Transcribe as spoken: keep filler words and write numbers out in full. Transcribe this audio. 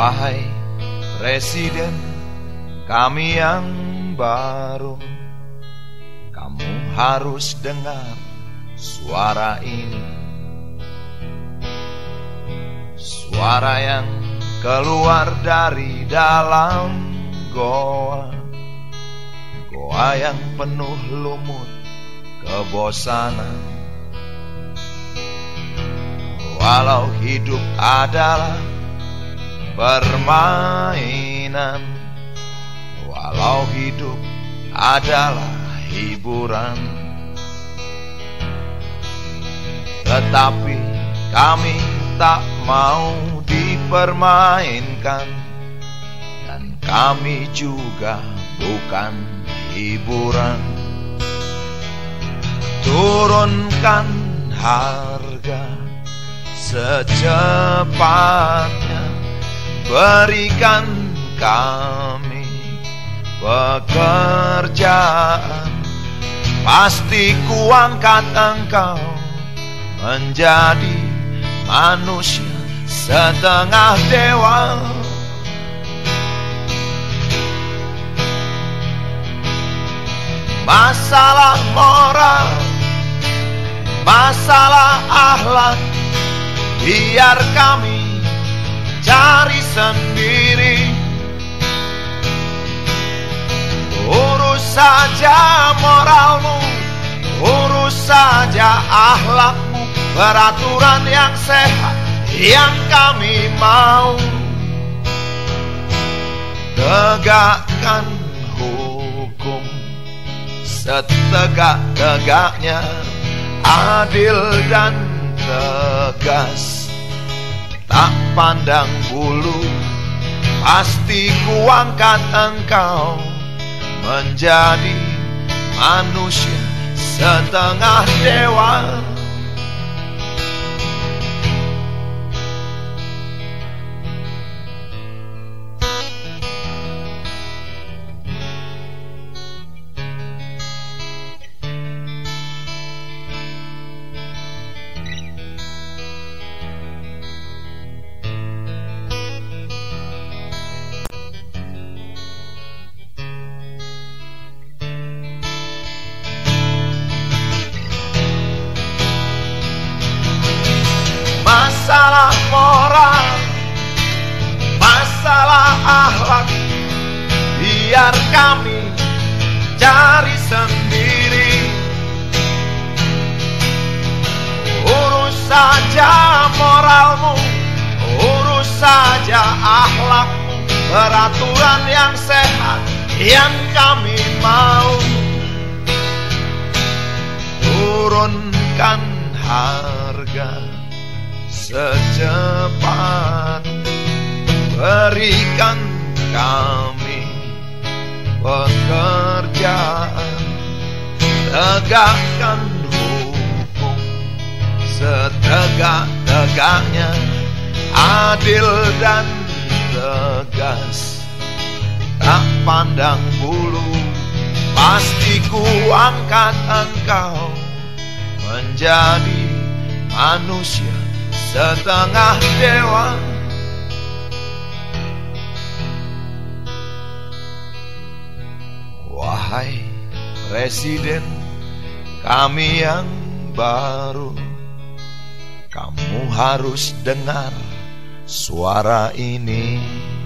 Wahai Presiden kami yang baru, kamu harus dengar suara ini. Suara yang keluar dari dalam goa, goa yang penuh lumut kebosanan. Walau hidup adalah permainan, walau hidup adalah hiburan, tetapi kami tak mau dipermainkan, dan kami juga bukan hiburan. Turunkan harga secepatnya, berikan kami pekerjaan, pasti kuangkat engkau menjadi manusia setengah dewa. Masalah moral, masalah akhlak, biar kami cari sendiri. Urus saja moralmu, urus saja akhlakmu, peraturan yang sehat yang kami mau. Tegakkan hukum setegak-tegaknya, adil dan tegas, tak pandang bulu, pasti kuangkat engkau menjadi manusia setengah dewa. Masalah moral, masalah akhlak, biar kami cari sendiri. Urus saja moralmu, urus saja akhlakmu, peraturan yang sehat yang kami mau. Turunkan harga secepat, berikan kami pekerjaan, tegakkan hukum setegak-tegaknya, adil dan tegas, tak pandang bulu, pasti kuangkat engkau menjadi manusia setengah dewa. Wahai Presiden kami yang baru, kamu harus dengar suara ini.